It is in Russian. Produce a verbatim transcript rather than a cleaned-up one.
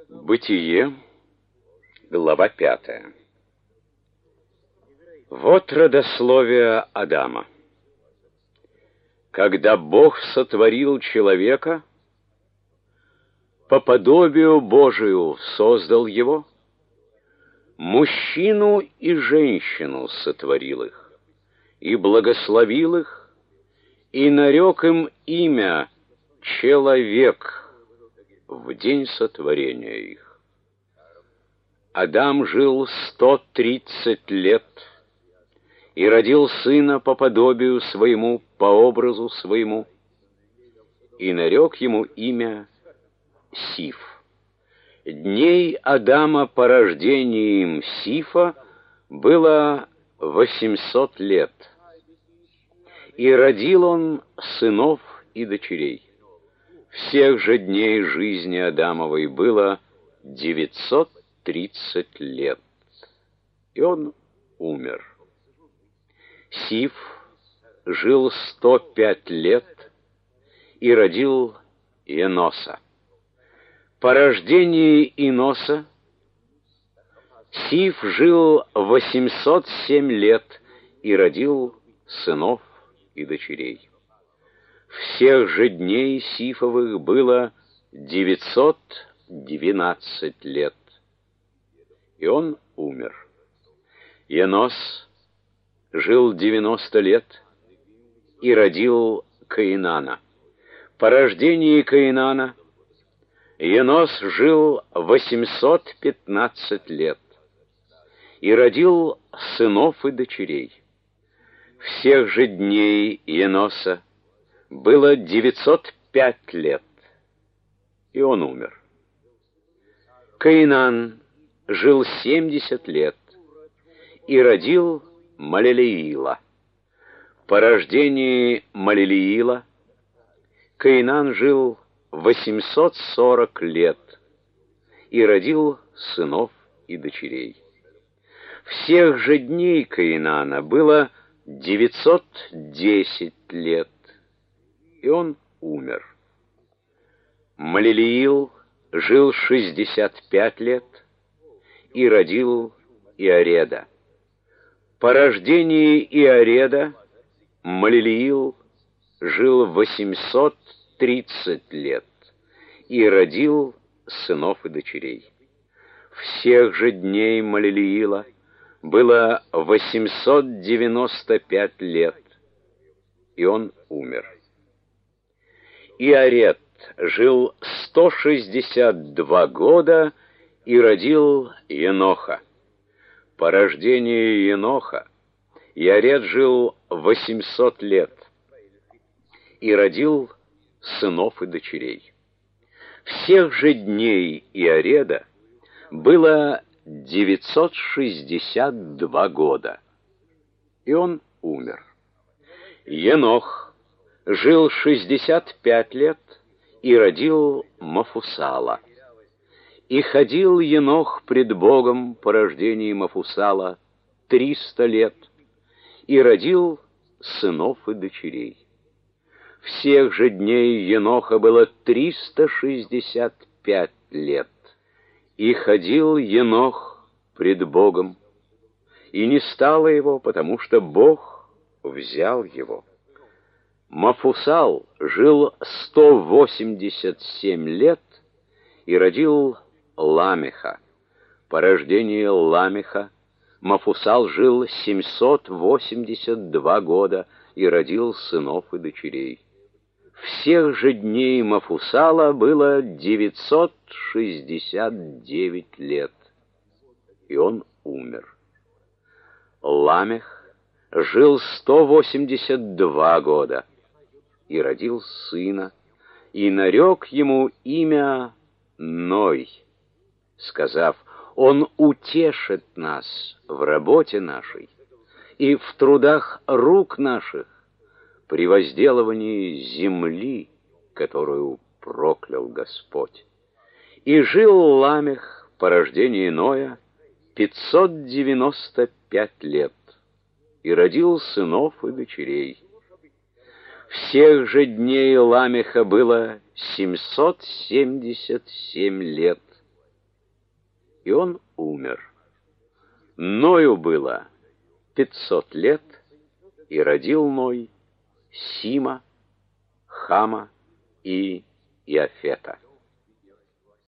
Бытие, глава пятая. Вот родословие Адама. Когда Бог сотворил человека, по подобию Божию создал его, мужчину и женщину сотворил их, и благословил их, и нарек им имя «Человек» в день сотворения их. Адам жил сто тридцать лет и родил сына по подобию своему, по образу своему, и нарек ему имя Сиф. Дней Адама по рождении им Сифа было восемьсот лет, и родил он сынов и дочерей. Всех же дней жизни Адамовой было девятьсот тридцать лет, и он умер. Сиф жил сто пять лет и родил Еноса. По рождении Еноса Сиф жил восемьсот семь лет и родил сынов и дочерей. Всех же дней Сифовых было девятьсот двенадцать лет, и он умер. Енос жил девяносто лет и родил Каинана. По рождении Каинана Енос жил восемьсот пятнадцать лет и родил сынов и дочерей. Всех же дней Еноса было девятьсот пять лет, и он умер. Каинан жил семьдесят лет и родил Малелиила. По рождении Малелиила Каинан жил восемьсот сорок лет и родил сынов и дочерей. Всех же дней Каинана было девятьсот десять лет, и он умер. Малелиил жил шестьдесят пять лет и родил Иареда. По рождении Иареда Малелиил жил восемьсот тридцать лет и родил сынов и дочерей. Всех же дней Малелиила было восемьсот девяносто пять лет, и он умер. Иаред жил сто шестьдесят два года и родил Еноха. По рождении Еноха Иаред жил восемьсот лет и родил сынов и дочерей. Всех же дней Иареда было девятьсот шестьдесят два года, и он умер. Енох жил шестьдесят пять лет и родил Мафусала. И ходил Енох пред Богом по рождении Мафусала триста лет и родил сынов и дочерей. Всех же дней Еноха было триста шестьдесят пять лет, и ходил Енох пред Богом, и не стало его, потому что Бог взял его. Мафусал жил сто восемьдесят семь лет и родил Ламеха. По рождении Ламеха Мафусал жил семьсот восемьдесят два года и родил сынов и дочерей. Всех же дней Мафусала было девятьсот шестьдесят девять лет, и он умер. Ламех жил сто восемьдесят два года и родил сына, и нарек ему имя Ной, сказав: он утешит нас в работе нашей и в трудах рук наших, при возделывании земли, которую проклял Господь. И жил Ламех по рождении Ноя пятьсот девяносто пять лет и родил сынов и дочерей. Всех же дней Ламеха было семьсот семьдесят семь лет, и он умер. Ною было пятьсот лет, и родил Ной Сима, Хама и Иафета.